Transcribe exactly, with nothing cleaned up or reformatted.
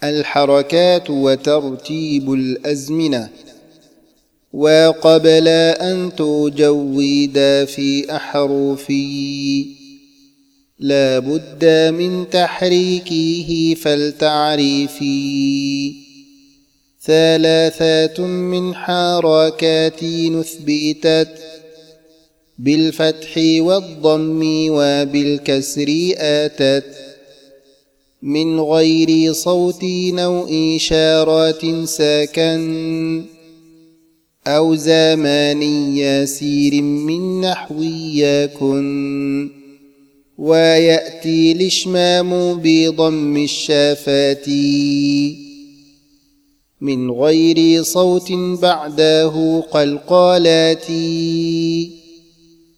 الحركات وترتيب الأزمنة. وقبل أن تجود في أحرفي لا بد من تحريكه فلتعرفي ثلاثة من حركات نثبتت بالفتح والضم وبالكسر آتت من غير صوت أو إشارة ساكن أو زمان يسير من نحو يكن. ويأتي الإشمام بضم الشفات من غير صوت بعده قلقالات